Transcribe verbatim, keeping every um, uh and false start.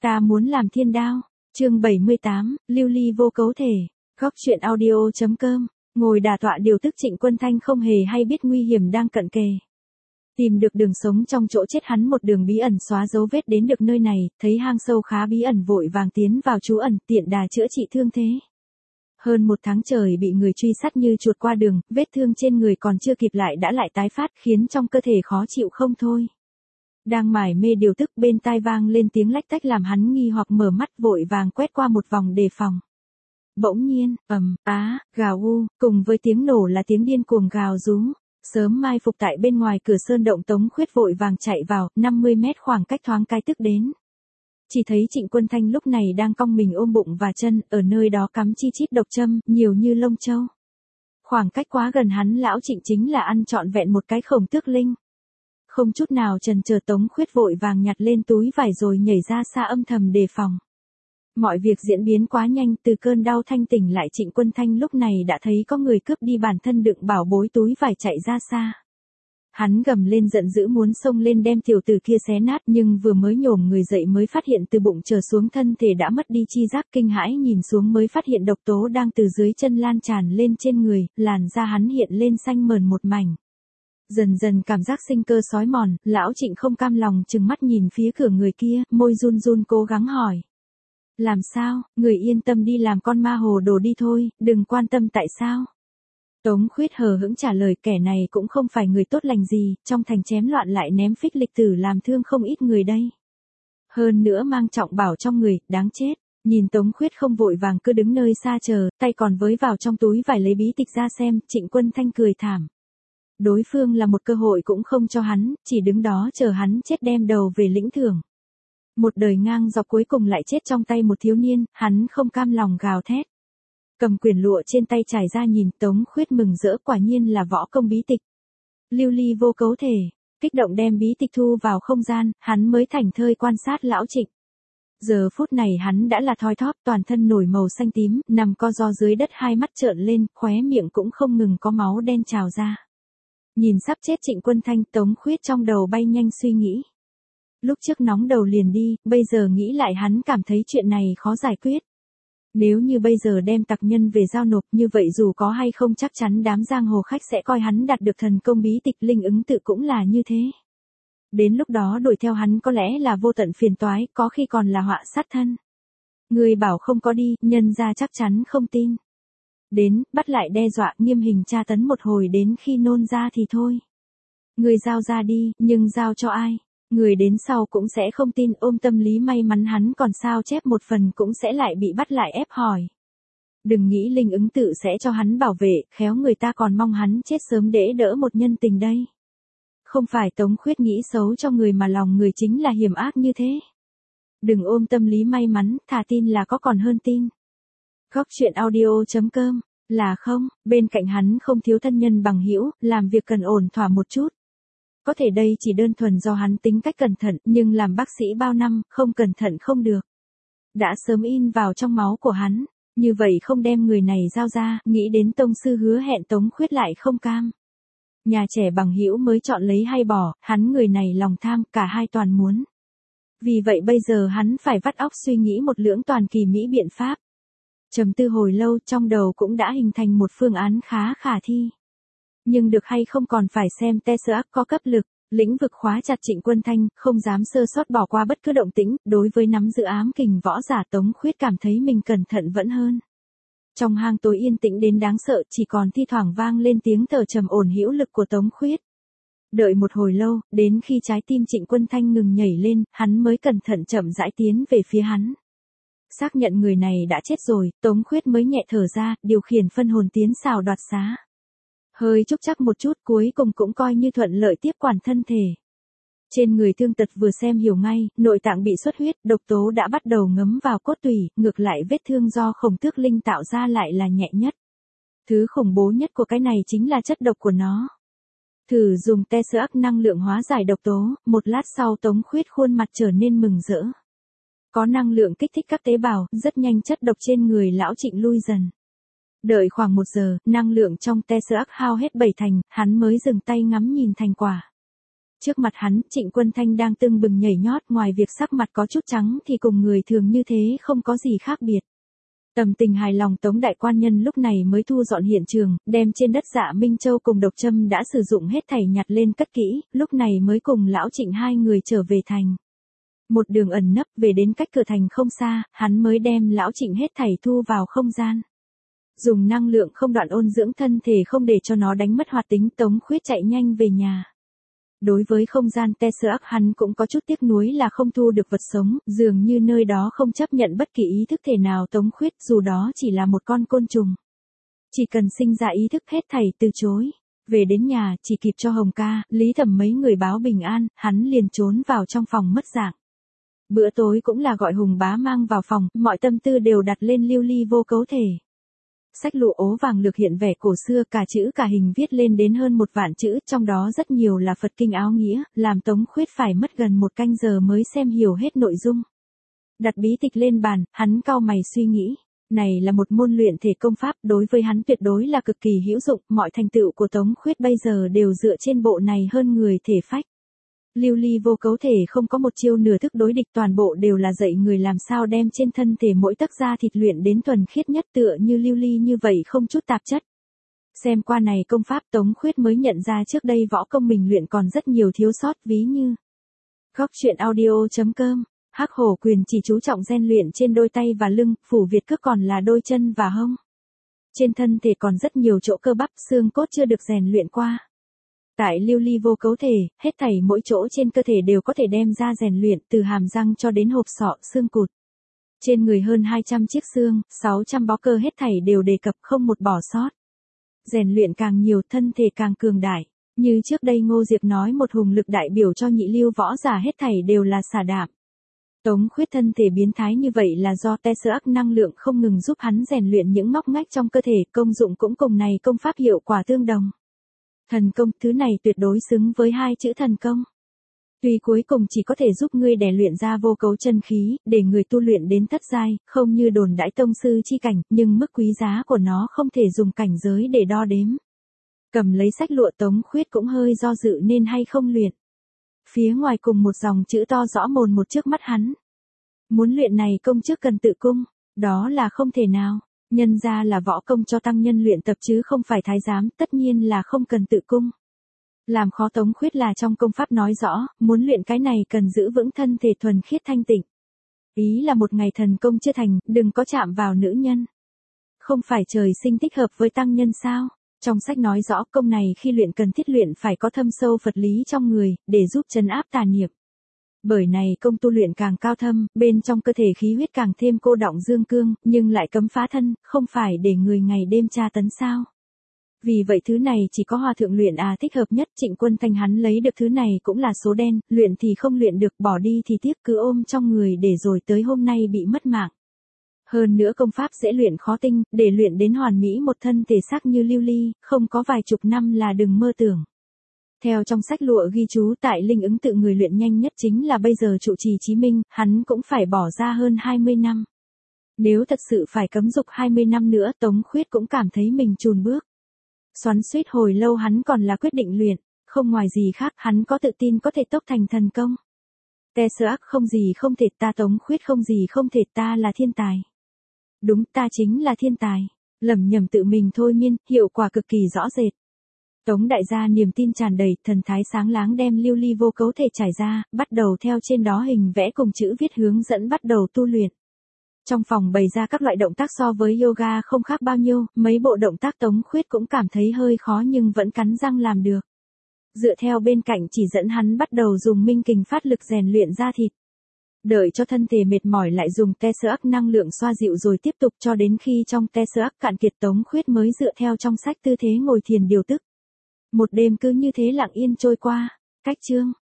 Ta muốn làm thiên đao. Chương bảy mươi tám, lưu ly vô cấu thể. Góc truyện audio.com. Ngồi đả tọa điều tức Trịnh Quân Thanh không hề hay biết nguy hiểm đang cận kề. Tìm được đường sống trong chỗ chết, hắn một đường bí ẩn xóa dấu vết đến được nơi này, thấy hang sâu khá bí ẩn vội vàng tiến vào trú ẩn, tiện đà chữa trị thương thế. Hơn một tháng trời bị người truy sát như chuột qua đường, vết thương trên người còn chưa kịp lại đã lại tái phát, khiến trong cơ thể khó chịu không thôi. Đang mải mê điều tức, bên tai vang lên tiếng lách tách làm hắn nghi hoặc mở mắt, vội vàng quét qua một vòng đề phòng. Bỗng nhiên, ầm, á, gào u, cùng với tiếng nổ là tiếng điên cuồng gào rú. Sớm mai phục tại bên ngoài cửa sơn động, Tống Khuyết vội vàng chạy vào, năm mươi mét khoảng cách thoáng cái tức đến. Chỉ thấy Trịnh Quân Thanh lúc này đang cong mình ôm bụng và chân, ở nơi đó cắm chi chít độc châm, nhiều như lông châu. Khoảng cách quá gần, hắn lão Trịnh chính là ăn trọn vẹn một cái khổng tước linh. Không chút nào chần chờ, Tống Khuyết vội vàng nhặt lên túi vải rồi nhảy ra xa âm thầm đề phòng. Mọi việc diễn biến quá nhanh, từ cơn đau thanh tỉnh lại, Trịnh Quân Thanh lúc này đã thấy có người cướp đi bản thân đựng bảo bối túi vải chạy ra xa. Hắn gầm lên giận dữ muốn xông lên đem tiểu tử kia xé nát, nhưng vừa mới nhổm người dậy mới phát hiện từ bụng trở xuống thân thể đã mất đi chi giác, kinh hãi nhìn xuống mới phát hiện độc tố đang từ dưới chân lan tràn lên trên người, làn da hắn hiện lên xanh mờn một mảnh. Dần dần cảm giác sinh cơ sói mòn, lão Trịnh không cam lòng trừng mắt nhìn phía cửa người kia, môi run run cố gắng hỏi. Làm sao, người yên tâm đi làm con ma hồ đồ đi thôi, đừng quan tâm tại sao. Tống Khuyết hờ hững trả lời, kẻ này cũng không phải người tốt lành gì, trong thành chém loạn lại ném phích lịch tử làm thương không ít người đây. Hơn nữa mang trọng bảo trong người, đáng chết. Nhìn Tống Khuyết không vội vàng cứ đứng nơi xa chờ, tay còn với vào trong túi vải lấy bí tịch ra xem, Trịnh Quân Thanh cười thảm. Đối phương là một cơ hội cũng không cho hắn, chỉ đứng đó chờ hắn chết đem đầu về lĩnh thưởng. Một đời ngang dọc cuối cùng lại chết trong tay một thiếu niên, hắn không cam lòng gào thét. Cầm quyển lụa trên tay trải ra nhìn, Tống Khuyết mừng rỡ, quả nhiên là võ công bí tịch. Lưu ly vô cấu thể, kích động đem bí tịch thu vào không gian, hắn mới thảnh thơi quan sát lão Trịnh. Giờ phút này hắn đã là thoi thóp, toàn thân nổi màu xanh tím, nằm co ro dưới đất, hai mắt trợn lên, khóe miệng cũng không ngừng có máu đen trào ra. Nhìn sắp chết Trịnh Quân Thanh, Tống Khuyết trong đầu bay nhanh suy nghĩ. Lúc trước nóng đầu liền đi, bây giờ nghĩ lại hắn cảm thấy chuyện này khó giải quyết. Nếu như bây giờ đem tặc nhân về giao nộp, như vậy dù có hay không chắc chắn đám giang hồ khách sẽ coi hắn đạt được thần công bí tịch, linh ứng tự cũng là như thế. Đến lúc đó đuổi theo hắn có lẽ là vô tận phiền toái, có khi còn là họa sát thân. Người bảo không có đi, nhân ra chắc chắn không tin. Đến, bắt lại đe dọa, nghiêm hình tra tấn một hồi, đến khi nôn ra thì thôi. Người giao ra đi, nhưng giao cho ai? Người đến sau cũng sẽ không tin, ôm tâm lý may mắn hắn còn sao chép một phần cũng sẽ lại bị bắt lại ép hỏi. Đừng nghĩ linh ứng tự sẽ cho hắn bảo vệ, khéo người ta còn mong hắn chết sớm để đỡ một nhân tình đây. Không phải Tống Khuyết nghĩ xấu cho người mà lòng người chính là hiểm ác như thế. Đừng ôm tâm lý may mắn, thà tin là có còn hơn tin. Góc truyện audio.com, là không, bên cạnh hắn không thiếu thân nhân bằng hữu, làm việc cần ổn thỏa một chút. Có thể đây chỉ đơn thuần do hắn tính cách cẩn thận, nhưng làm bác sĩ bao năm, không cẩn thận không được. Đã sớm in vào trong máu của hắn, như vậy không đem người này giao ra, nghĩ đến tông sư hứa hẹn, Tống Khuyết lại không cam. Nhà trẻ bằng hữu mới chọn lấy hay bỏ, hắn người này lòng tham, cả hai toàn muốn. Vì vậy bây giờ hắn phải vắt óc suy nghĩ một lưỡng toàn kỳ mỹ biện pháp. Trầm tư hồi lâu, trong đầu cũng đã hình thành một phương án khá khả thi. Nhưng được hay không còn phải xem Tesseract có cấp lực, lĩnh vực khóa chặt Trịnh Quân Thanh, không dám sơ sót bỏ qua bất cứ động tĩnh, đối với nắm giữ ám kình võ giả, Tống Khuyết cảm thấy mình cẩn thận vẫn hơn. Trong hang tối yên tĩnh đến đáng sợ, chỉ còn thi thoảng vang lên tiếng thở trầm ổn hữu lực của Tống Khuyết. Đợi một hồi lâu, đến khi trái tim Trịnh Quân Thanh ngừng nhảy lên, hắn mới cẩn thận chậm rãi tiến về phía hắn. Xác nhận người này đã chết rồi, Tống Khuyết mới nhẹ thở ra, điều khiển phân hồn tiến xào đoạt xá. Hơi trúc chắc một chút, cuối cùng cũng coi như thuận lợi tiếp quản thân thể. Trên người thương tật vừa xem hiểu ngay, nội tạng bị xuất huyết, độc tố đã bắt đầu ngấm vào cốt tủy, ngược lại vết thương do khổng tước linh tạo ra lại là nhẹ nhất. Thứ khủng bố nhất của cái này chính là chất độc của nó. Thử dùng Tesseract năng lượng hóa giải độc tố, một lát sau Tống Khuyết khuôn mặt trở nên mừng rỡ. Có năng lượng kích thích các tế bào, rất nhanh chất độc trên người lão Trịnh lui dần. Đợi khoảng một giờ, năng lượng trong Tesseract hao hết bảy thành, hắn mới dừng tay ngắm nhìn thành quả. Trước mặt hắn, Trịnh Quân Thanh đang tưng bừng nhảy nhót, ngoài việc sắc mặt có chút trắng thì cùng người thường như thế không có gì khác biệt. Tầm tình hài lòng, Tống đại quan nhân lúc này mới thu dọn hiện trường, đem trên đất Dạ Minh Châu cùng Độc Trâm đã sử dụng hết thảy nhặt lên cất kỹ, lúc này mới cùng lão Trịnh hai người trở về thành. Một đường ẩn nấp về đến cách cửa thành không xa, hắn mới đem lão Trịnh hết thảy thu vào không gian. Dùng năng lượng không đoạn ôn dưỡng thân thể không để cho nó đánh mất hoạt tính, Tống Khuyết chạy nhanh về nhà. Đối với không gian Tesseract hắn cũng có chút tiếc nuối là không thu được vật sống, dường như nơi đó không chấp nhận bất kỳ ý thức thể nào Tống Khuyết, dù đó chỉ là một con côn trùng. Chỉ cần sinh ra ý thức hết thảy từ chối. Về đến nhà, chỉ kịp cho Hồng ca, Lý Thẩm mấy người báo bình an, hắn liền trốn vào trong phòng mất dạng. Bữa tối cũng là gọi Hùng bá mang vào phòng, mọi tâm tư đều đặt lên lưu ly vô cấu thể. Sách lụa ố vàng lược hiện vẻ cổ xưa, cả chữ cả hình viết lên đến hơn một vạn chữ, trong đó rất nhiều là Phật kinh áo nghĩa, làm Tống Khuyết phải mất gần một canh giờ mới xem hiểu hết nội dung. Đặt bí tịch lên bàn, hắn cau mày suy nghĩ. Này là một môn luyện thể công pháp, đối với hắn tuyệt đối là cực kỳ hữu dụng, mọi thành tựu của Tống Khuyết bây giờ đều dựa trên bộ này hơn người thể phách. Lưu ly vô cấu thể không có một chiêu nửa thức đối địch, toàn bộ đều là dạy người làm sao đem trên thân thể mỗi tấc da thịt luyện đến thuần khiết nhất, tựa như lưu ly như vậy không chút tạp chất. Xem qua này công pháp, Tống Khuyết mới nhận ra trước đây võ công mình luyện còn rất nhiều thiếu sót, ví như Góc truyện audio chấm com, Hắc Hổ quyền chỉ chú trọng rèn luyện trên đôi tay và lưng, Phủ Việt cước còn là đôi chân và hông. Trên thân thể còn rất nhiều chỗ cơ bắp xương cốt chưa được rèn luyện qua. Tại lưu ly vô cấu thể, hết thảy mỗi chỗ trên cơ thể đều có thể đem ra rèn luyện, từ hàm răng cho đến hộp sọ, xương cụt. Trên người hơn hai trăm chiếc xương, sáu trăm bó cơ hết thảy đều đề cập không một bỏ sót. Rèn luyện càng nhiều, thân thể càng cường đại. Như trước đây Ngô Diệp nói một hùng lực đại biểu cho nhị lưu võ giả hết thảy đều là xà đạm. Tống Khuyết thân thể biến thái như vậy là do Tesseract năng lượng không ngừng giúp hắn rèn luyện những ngóc ngách trong cơ thể, công dụng cũng cùng này công pháp hiệu quả tương đồng. Thần công, thứ này tuyệt đối xứng với hai chữ thần công. Tuy cuối cùng chỉ có thể giúp ngươi đè luyện ra vô cấu chân khí, để người tu luyện đến thất giai, không như đồn đãi tông sư chi cảnh, nhưng mức quý giá của nó không thể dùng cảnh giới để đo đếm. Cầm lấy sách lụa, Tống Khuyết cũng hơi do dự nên hay không luyện. Phía ngoài cùng một dòng chữ to rõ mồn một trước mắt hắn. Muốn luyện này công trước cần tự cung, đó là không thể nào. Nhân ra là võ công cho tăng nhân luyện tập chứ không phải thái giám, tất nhiên là không cần tự cung. Làm khó Tống Khuyết là trong công pháp nói rõ, muốn luyện cái này cần giữ vững thân thể thuần khiết thanh tịnh. Ý là một ngày thần công chưa thành, đừng có chạm vào nữ nhân. Không phải trời sinh thích hợp với tăng nhân sao? Trong sách nói rõ công này khi luyện cần thiết luyện phải có thâm sâu Phật lý trong người, để giúp trấn áp tà niệm. Bởi này công tu luyện càng cao thâm, bên trong cơ thể khí huyết càng thêm cô đọng dương cương, nhưng lại cấm phá thân, không phải để người ngày đêm tra tấn sao. Vì vậy thứ này chỉ có hòa thượng luyện à thích hợp nhất. Trịnh Quân Thanh hắn lấy được thứ này cũng là số đen, luyện thì không luyện được, bỏ đi thì tiếc, cứ ôm trong người để rồi tới hôm nay bị mất mạng. Hơn nữa công pháp dễ luyện khó tinh, để luyện đến hoàn mỹ một thân thể xác như lưu ly, không có vài chục năm là đừng mơ tưởng. Theo trong sách lụa ghi chú, tại linh ứng tự người luyện nhanh nhất chính là bây giờ trụ trì Chí Minh, hắn cũng phải bỏ ra hơn hai mươi năm. Nếu thật sự phải cấm dục hai mươi năm nữa, Tống Khuyết cũng cảm thấy mình chùn bước. Xoắn xuýt hồi lâu hắn còn là quyết định luyện, không ngoài gì khác, hắn có tự tin có thể tốc thành thần công. Tesseract không gì không thể, ta Tống Khuyết không gì không thể, ta là thiên tài. Đúng, ta chính là thiên tài. Lẩm nhẩm tự mình thôi miên, hiệu quả cực kỳ rõ rệt. Tống đại gia niềm tin tràn đầy, thần thái sáng láng đem lưu ly vô cấu thể trải ra, bắt đầu theo trên đó hình vẽ cùng chữ viết hướng dẫn bắt đầu tu luyện. Trong phòng bày ra các loại động tác so với yoga không khác bao nhiêu, mấy bộ động tác Tống Khuyết cũng cảm thấy hơi khó nhưng vẫn cắn răng làm được. Dựa theo bên cạnh chỉ dẫn hắn bắt đầu dùng minh kình phát lực rèn luyện da thịt. Đợi cho thân thể mệt mỏi lại dùng Tesseract năng lượng xoa dịu rồi tiếp tục cho đến khi trong Tesseract cạn kiệt, Tống Khuyết mới dựa theo trong sách tư thế ngồi thiền điều tức. Một đêm cứ như thế lặng yên trôi qua. Cách chương